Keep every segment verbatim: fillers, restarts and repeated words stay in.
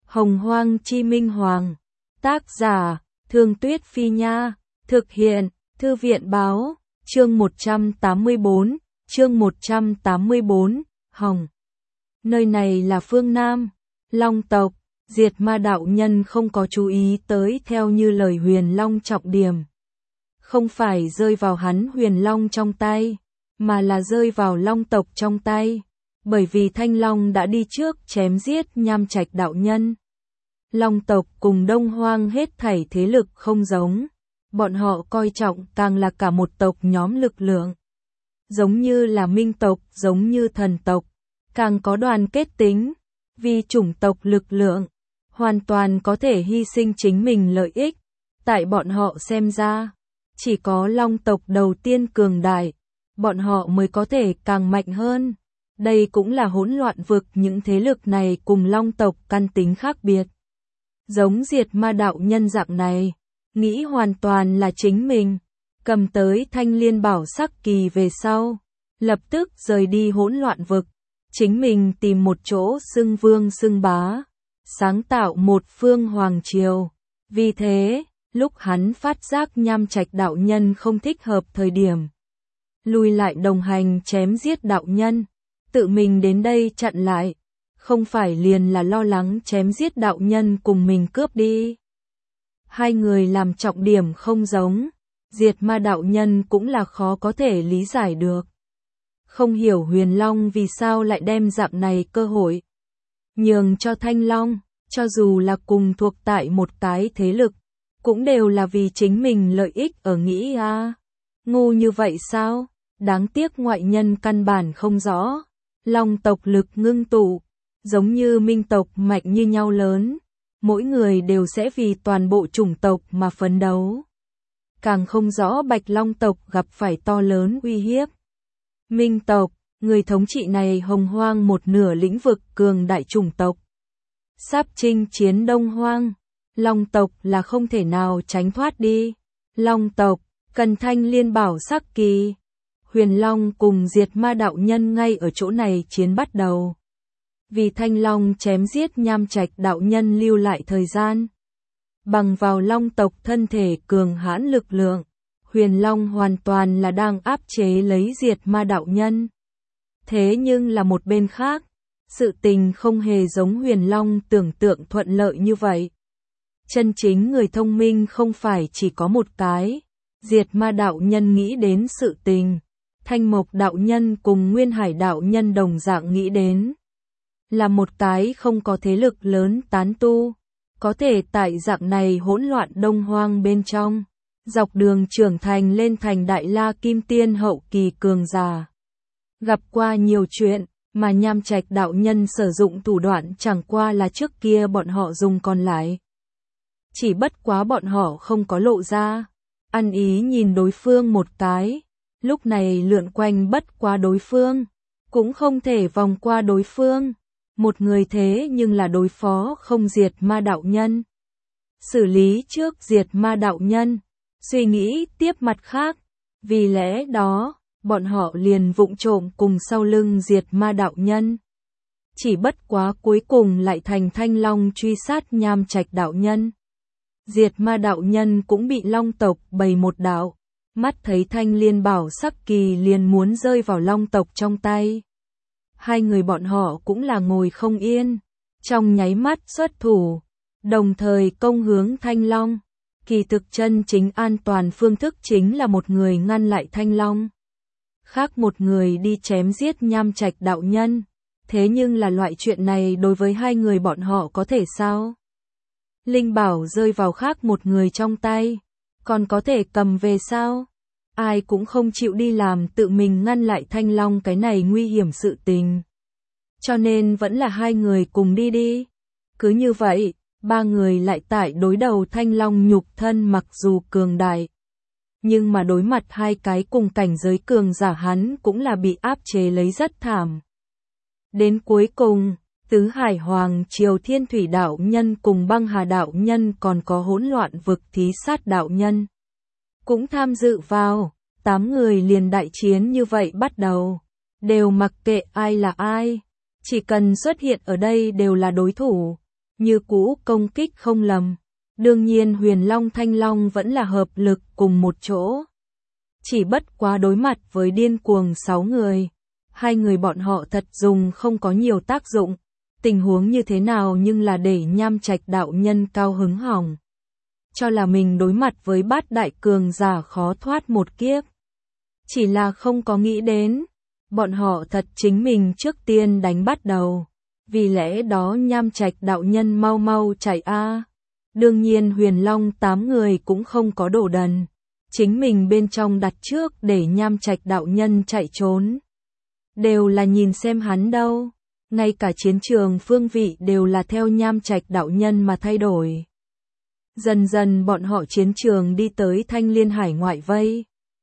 Hồng Hoang Chi Minh Hoàng. Tác giả, Thương Tuyết Phi Nha. Thực hiện, Thư viện Báo. Chương một trăm tám mươi bốn, chương một trăm tám mươi bốn, Hồng. Nơi này là phương Nam, Long tộc. Diệt Ma đạo nhân không có chú ý tới theo như lời Huyền Long trọng điểm. Không phải rơi vào hắn Huyền Long trong tay, mà là rơi vào Long tộc trong tay. Bởi vì Thanh Long đã đi trước chém giết Nham Trạch đạo nhân. Long tộc cùng Đông Hoang hết thảy thế lực không giống. Bọn họ coi trọng càng là cả một tộc nhóm lực lượng. Giống như là minh tộc, giống như thần tộc. Càng có đoàn kết tính. Vì chủng tộc lực lượng, hoàn toàn có thể hy sinh chính mình lợi ích. Tại bọn họ xem ra, chỉ có Long tộc đầu tiên cường đại, bọn họ mới có thể càng mạnh hơn. Đây cũng là hỗn loạn vực những thế lực này cùng Long tộc căn tính khác biệt. Giống Diệt Ma đạo nhân dạng này, nghĩ hoàn toàn là chính mình, cầm tới Thanh Liên Bảo Sắc Kỳ về sau, lập tức rời đi hỗn loạn vực, chính mình tìm một chỗ xưng vương xưng bá, sáng tạo một phương hoàng triều. Vì thế, lúc hắn phát giác Nham Trạch đạo nhân không thích hợp thời điểm, lùi lại đồng hành chém giết đạo nhân, tự mình đến đây chặn lại, không phải liền là lo lắng chém giết đạo nhân cùng mình cướp đi. Hai người làm trọng điểm không giống, Diệt Ma đạo nhân cũng là khó có thể lý giải được. Không hiểu Huyền Long vì sao lại đem dạng này cơ hội nhường cho Thanh Long, cho dù là cùng thuộc tại một cái thế lực, cũng đều là vì chính mình lợi ích ở nghĩ a. À. Ngu như vậy sao? Đáng tiếc ngoại nhân căn bản không rõ. Long tộc lực ngưng tụ, giống như minh tộc mạnh như nhau lớn, mỗi người đều sẽ vì toàn bộ chủng tộc mà phấn đấu. Càng không rõ Bạch Long tộc gặp phải to lớn uy hiếp. Minh tộc, người thống trị này Hồng Hoang một nửa lĩnh vực cường đại chủng tộc. Sắp chinh chiến Đông Hoang, Long tộc là không thể nào tránh thoát đi. Long tộc, cần Thanh Liên Bảo Sắc Kỳ. Huyền Long cùng Diệt Ma đạo nhân ngay ở chỗ này chiến bắt đầu. Vì Thanh Long chém giết Nham Trạch đạo nhân lưu lại thời gian. Bằng vào Long tộc thân thể cường hãn lực lượng, Huyền Long hoàn toàn là đang áp chế lấy Diệt Ma đạo nhân. Thế nhưng là một bên khác, sự tình không hề giống Huyền Long tưởng tượng thuận lợi như vậy. Chân chính người thông minh không phải chỉ có một cái. Diệt Ma đạo nhân nghĩ đến sự tình, Thanh Mộc đạo nhân cùng Nguyên Hải đạo nhân đồng dạng nghĩ đến. Là một cái không có thế lực lớn tán tu, có thể tại dạng này hỗn loạn Đông Hoang bên trong, dọc đường trưởng thành lên thành Đại La Kim Tiên hậu kỳ cường giả. Gặp qua nhiều chuyện, mà Nham Trạch đạo nhân sử dụng thủ đoạn chẳng qua là trước kia bọn họ dùng còn lại. Chỉ bất quá bọn họ không có lộ ra, ăn ý nhìn đối phương một cái, lúc này lượn quanh bất qua đối phương, cũng không thể vòng qua đối phương. Một người thế nhưng là đối phó không Diệt Ma đạo nhân. Xử lý trước Diệt Ma đạo nhân, suy nghĩ tiếp mặt khác. Vì lẽ đó, bọn họ liền vụng trộm cùng sau lưng Diệt Ma đạo nhân. Chỉ bất quá cuối cùng lại thành Thanh Long truy sát Nham Trạch đạo nhân. Diệt Ma đạo nhân cũng bị Long tộc bày một đạo, mắt thấy Thanh Liên Bảo Sắc Kỳ liền muốn rơi vào Long tộc trong tay. Hai người bọn họ cũng là ngồi không yên, trong nháy mắt xuất thủ, đồng thời công hướng Thanh Long. Kỳ thực chân chính an toàn phương thức chính là một người ngăn lại Thanh Long, khác một người đi chém giết Nham Trạch đạo nhân. Thế nhưng là loại chuyện này đối với hai người bọn họ có thể sao? Linh bảo rơi vào khác một người trong tay, còn có thể cầm về sao? Ai cũng không chịu đi làm tự mình ngăn lại Thanh Long cái này nguy hiểm sự tình. Cho nên vẫn là hai người cùng đi đi. Cứ như vậy, ba người lại tại đối đầu Thanh Long nhục thân mặc dù cường đại. Nhưng mà đối mặt hai cái cùng cảnh giới cường giả hắn cũng là bị áp chế lấy rất thảm. Đến cuối cùng, Tứ Hải Hoàng Triều Thiên Thủy đạo nhân cùng Băng Hà đạo nhân còn có hỗn loạn vực Thí Sát đạo nhân cũng tham dự vào. Tám người liền đại chiến như vậy bắt đầu, đều mặc kệ ai là ai, chỉ cần xuất hiện ở đây đều là đối thủ. như cũ công kích không lầm. Đương nhiên Huyền Long Thanh Long vẫn là hợp lực cùng một chỗ. Chỉ bất quá đối mặt với điên cuồng sáu người. Hai người bọn họ thật dùng không có nhiều tác dụng. Tình huống như thế nào nhưng là để Nham Trạch đạo nhân cao hứng hỏng. Cho là mình đối mặt với bát đại cường giả khó thoát một kiếp. Chỉ là không có nghĩ đến. Bọn họ thật chính mình trước tiên đánh bắt đầu. Vì lẽ đó Nham Trạch đạo nhân mau mau chạy a. Đương nhiên Huyền Long tám người cũng không có đổ đần. Chính mình bên trong đặt trước để Nham Trạch đạo nhân chạy trốn. Đều là nhìn xem hắn đâu. Ngay cả chiến trường phương vị đều là theo Nham Trạch đạo nhân mà thay đổi. Dần dần bọn họ chiến trường đi tới Thanh Liên Hải ngoại vây.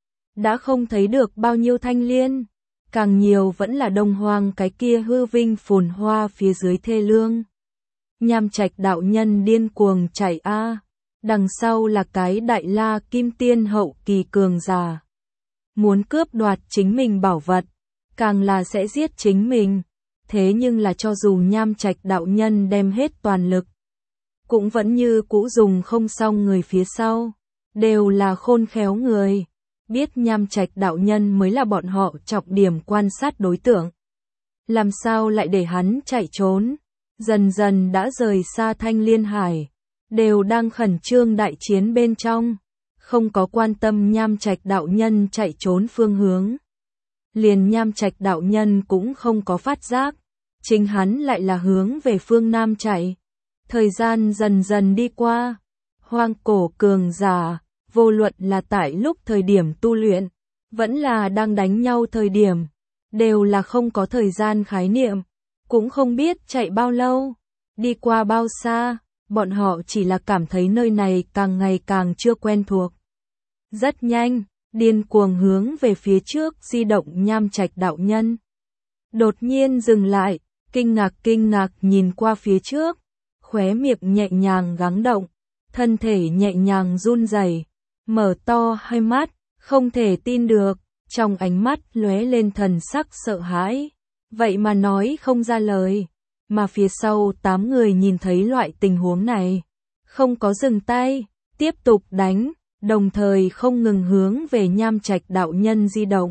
Đã không thấy được bao nhiêu Thanh Liên. Càng nhiều vẫn là Đông Hoang cái kia hư vinh phồn hoa phía dưới thê lương. Nham Trạch đạo nhân điên cuồng chạy a. Đằng sau là cái Đại La Kim Tiên hậu kỳ cường giả. Muốn cướp đoạt chính mình bảo vật. Càng là sẽ giết chính mình. Thế nhưng là cho dù Nham Trạch đạo nhân đem hết toàn lực. Cũng vẫn như cũ dùng không xong người phía sau. Đều là khôn khéo người. Biết Nham Trạch đạo nhân mới là bọn họ trọng điểm quan sát đối tượng. Làm sao lại để hắn chạy trốn. Dần dần đã rời xa Thanh Liên Hải. Đều đang khẩn trương đại chiến bên trong. Không có quan tâm Nham Trạch đạo nhân chạy trốn phương hướng. Liền Nham Trạch đạo nhân cũng không có phát giác. Chính hắn lại là hướng về phương Nam chạy. Thời gian dần dần đi qua. Hoang cổ cường giả. Vô luận là tại lúc thời điểm tu luyện. Vẫn là đang đánh nhau thời điểm. Đều là không có thời gian khái niệm. Cũng không biết chạy bao lâu. Đi qua bao xa. Bọn họ chỉ là cảm thấy nơi này càng ngày càng chưa quen thuộc. Rất nhanh. Điên cuồng hướng về phía trước di động Nham Trạch đạo nhân. Đột nhiên dừng lại. Kinh ngạc kinh ngạc nhìn qua phía trước. Khóe miệng nhẹ nhàng gắng động. Thân thể nhẹ nhàng run rẩy. Mở to hai mắt. Không thể tin được. Trong ánh mắt lóe lên thần sắc sợ hãi. Vậy mà nói không ra lời. Mà phía sau tám người nhìn thấy loại tình huống này. Không có dừng tay. Tiếp tục đánh. Đồng thời không ngừng hướng về Nham Trạch đạo nhân di động.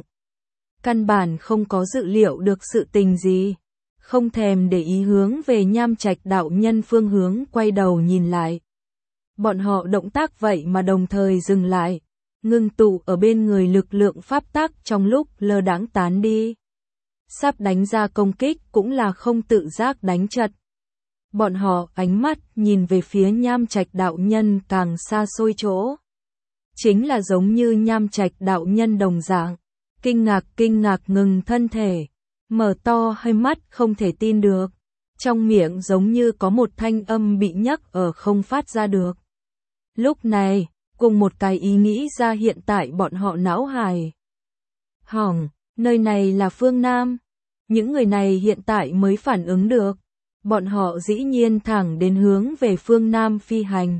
Căn bản không có dự liệu được sự tình gì. Không thèm để ý hướng về Nham Trạch đạo nhân phương hướng quay đầu nhìn lại. Bọn họ động tác vậy mà đồng thời dừng lại. Ngưng tụ ở bên người lực lượng pháp tắc trong lúc lơ đãng tán đi. Sắp đánh ra công kích cũng là không tự giác đánh chật. Bọn họ ánh mắt nhìn về phía Nham Trạch đạo nhân càng xa xôi chỗ. Chính là giống như Nham Trạch đạo nhân đồng dạng. Kinh ngạc kinh ngạc ngừng thân thể. Mở to hai mắt không thể tin được. Trong miệng giống như có một thanh âm bị nhắc ở không phát ra được. Lúc này, cùng một cái ý nghĩ ra hiện tại bọn họ não hài. Hỏng, nơi này là phương Nam. Những người này hiện tại mới phản ứng được. Bọn họ dĩ nhiên thẳng đến hướng về phương Nam phi hành.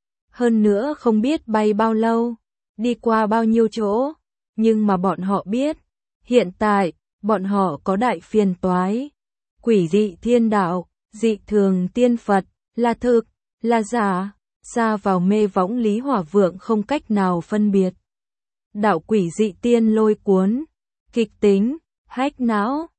Hơn nữa không biết bay bao lâu, đi qua bao nhiêu chỗ. Nhưng mà bọn họ biết, hiện tại, bọn họ có đại phiền toái. Quỷ dị thiên đạo, dị thường tiên Phật, là thực, là giả, xa vào mê võng Lý Hỏa Vượng không cách nào phân biệt. Đạo quỷ dị tiên lôi cuốn, kịch tính, hách não.